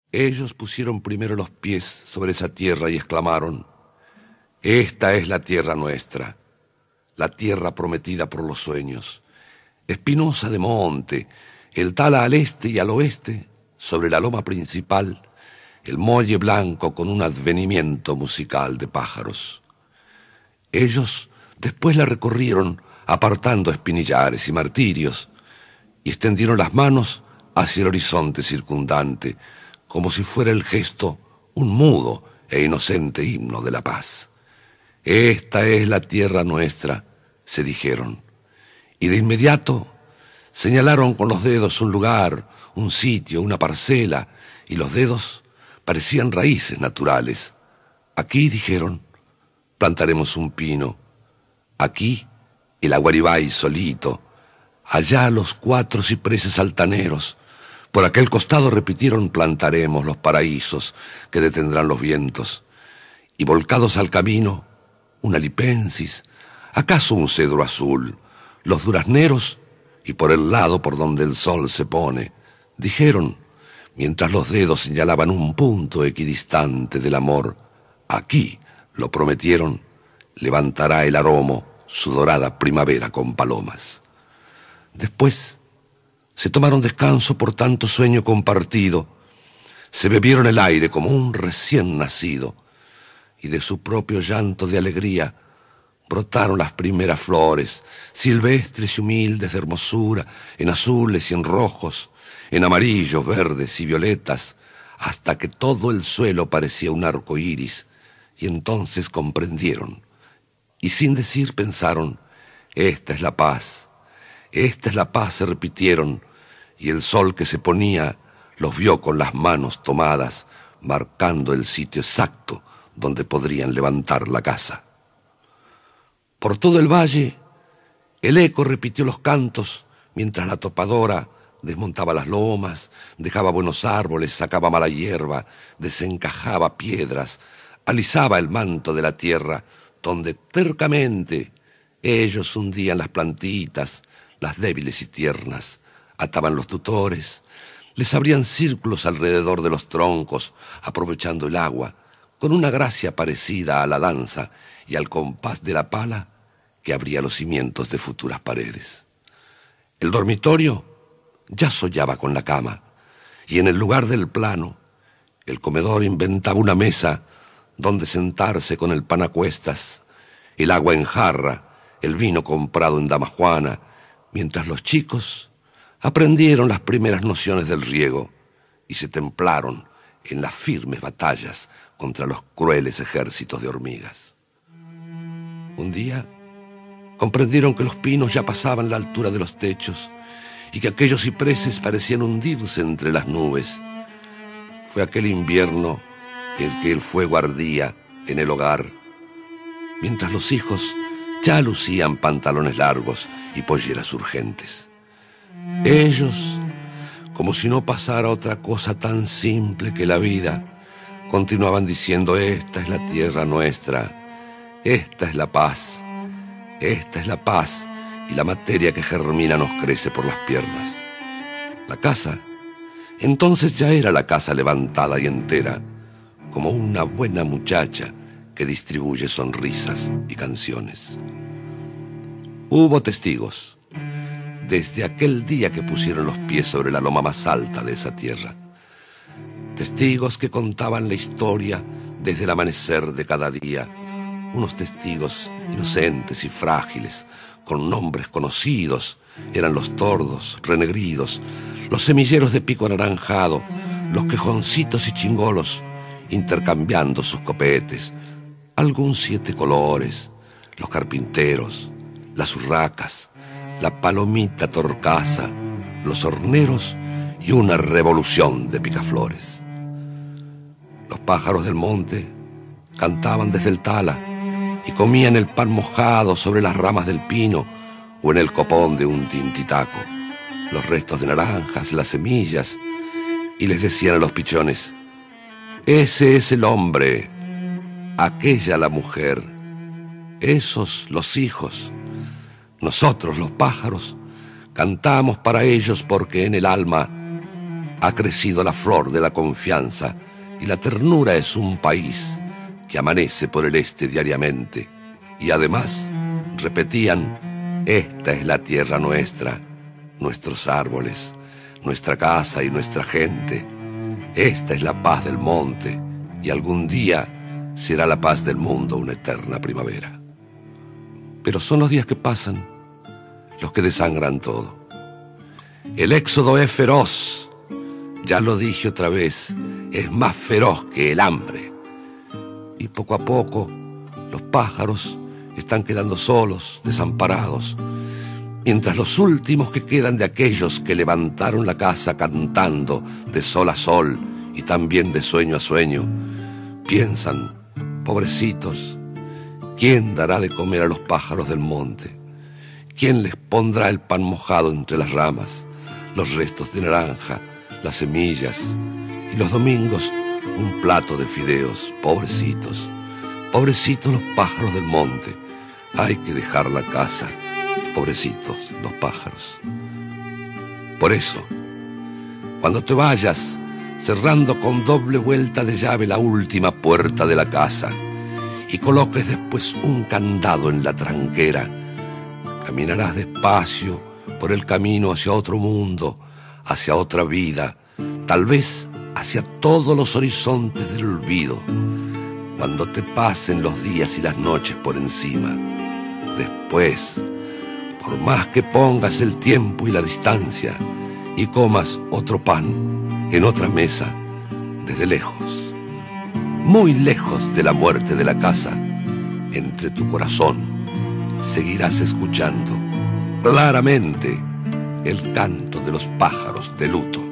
Ellos pusieron primero los pies sobre esa tierra y exclamaron: esta es la tierra nuestra, la tierra prometida por los sueños, espinosa de monte, el tala al este y al oeste, sobre la loma principal, el muelle blanco con un advenimiento musical de pájaros. Ellos después la recorrieron apartando espinillares y martirios, y extendieron las manos hacia el horizonte circundante, como si fuera el gesto un mudo e inocente himno de la paz. Esta es la tierra nuestra, se dijeron, y de inmediato señalaron con los dedos un lugar, un sitio, una parcela, y los dedos parecían raíces naturales. Aquí, dijeron, plantaremos un pino, aquí el aguaribay solito, allá los 4 cipreses altaneros, por aquel costado repitieron: plantaremos los paraísos que detendrán los vientos, y volcados al camino, una lipensis, acaso un cedro azul, los durazneros, y por el lado por donde el sol se pone, dijeron, mientras los dedos señalaban un punto equidistante del amor: aquí, lo prometieron, levantará el aromo su dorada primavera con palomas. Después se tomaron descanso por tanto sueño compartido, se bebieron el aire como un recién nacido, y de su propio llanto de alegría brotaron las primeras flores, silvestres y humildes de hermosura, en azules y en rojos, en amarillos, verdes y violetas, hasta que todo el suelo parecía un arco iris, y entonces comprendieron, y sin decir pensaron: esta es la paz, se repitieron, y el sol que se ponía los vio con las manos tomadas, marcando el sitio exacto donde podrían levantar la casa. Por todo el valle, el eco repitió los cantos, mientras la topadora desmontaba las lomas, dejaba buenos árboles, sacaba mala hierba, desencajaba piedras, alisaba el manto de la tierra, donde tercamente ellos hundían las plantitas, las débiles y tiernas, ataban los tutores, les abrían círculos alrededor de los troncos, aprovechando el agua, con una gracia parecida a la danza y al compás de la pala que abría los cimientos de futuras paredes. El dormitorio ya sollaba con la cama, y en el lugar del plano, el comedor inventaba una mesa donde sentarse con el pan a cuestas, el agua en jarra, el vino comprado en Damajuana, mientras los chicos aprendieron las primeras nociones del riego y se templaron en las firmes batallas contra los crueles ejércitos de hormigas. Un día comprendieron que los pinos ya pasaban la altura de los techos y que aquellos cipreses parecían hundirse entre las nubes. Fue aquel invierno en que el fuego ardía en el hogar, mientras los hijos ya lucían pantalones largos y polleras urgentes. Ellos, como si no pasara otra cosa tan simple que la vida, continuaban diciendo: esta es la tierra nuestra, esta es la paz, y la materia que germina nos crece por las piernas. La casa, entonces ya era la casa levantada y entera, como una buena muchacha que distribuye sonrisas y canciones. Hubo testigos desde aquel día que pusieron los pies sobre la loma más alta de esa tierra. Testigos que contaban la historia desde el amanecer de cada día. Unos testigos inocentes y frágiles, con nombres conocidos. Eran los tordos, renegridos, los semilleros de pico anaranjado, los quejoncitos y chingolos, intercambiando sus copetes, algún 7 colores, los carpinteros, las urracas, la palomita torcaza, los horneros y una revolución de picaflores. Los pájaros del monte cantaban desde el tala y comían el pan mojado sobre las ramas del pino o en el copón de un tintitaco, los restos de naranjas, las semillas, y les decían a los pichones: ese es el hombre, aquella la mujer, esos los hijos. Nosotros, los pájaros, cantamos para ellos porque en el alma Ha crecido la flor de la confianza y la ternura es un país que amanece por el este diariamente. Y además repetían: esta es la tierra nuestra, nuestros árboles, nuestra casa y nuestra gente. Esta es la paz del monte y algún día será la paz del mundo una eterna primavera. Pero son los días que pasan los que desangran todo. El éxodo es feroz, ya lo dije otra vez, es más feroz que el hambre. Y poco a poco los pájaros están quedando solos, desamparados, mientras los últimos que quedan de aquellos que levantaron la casa cantando de sol a sol y también de sueño a sueño, piensan: pobrecitos, ¿quién dará de comer a los pájaros del monte? ¿Quién les pondrá el pan mojado entre las ramas, los restos de naranja, las semillas y los domingos un plato de fideos? Pobrecitos, pobrecitos los pájaros del monte. Hay que dejar la casa, pobrecitos los pájaros. Por eso, cuando te vayas, cerrando con doble vuelta de llave la última puerta de la casa y coloques después un candado en la tranquera, caminarás despacio por el camino hacia otro mundo, hacia otra vida, tal vez hacia todos los horizontes del olvido, cuando te pasen los días y las noches por encima. Después, por más que pongas el tiempo y la distancia y comas otro pan en otra mesa, desde lejos, muy lejos de la muerte de la casa, entre tu corazón seguirás escuchando claramente el canto de los pájaros de luto.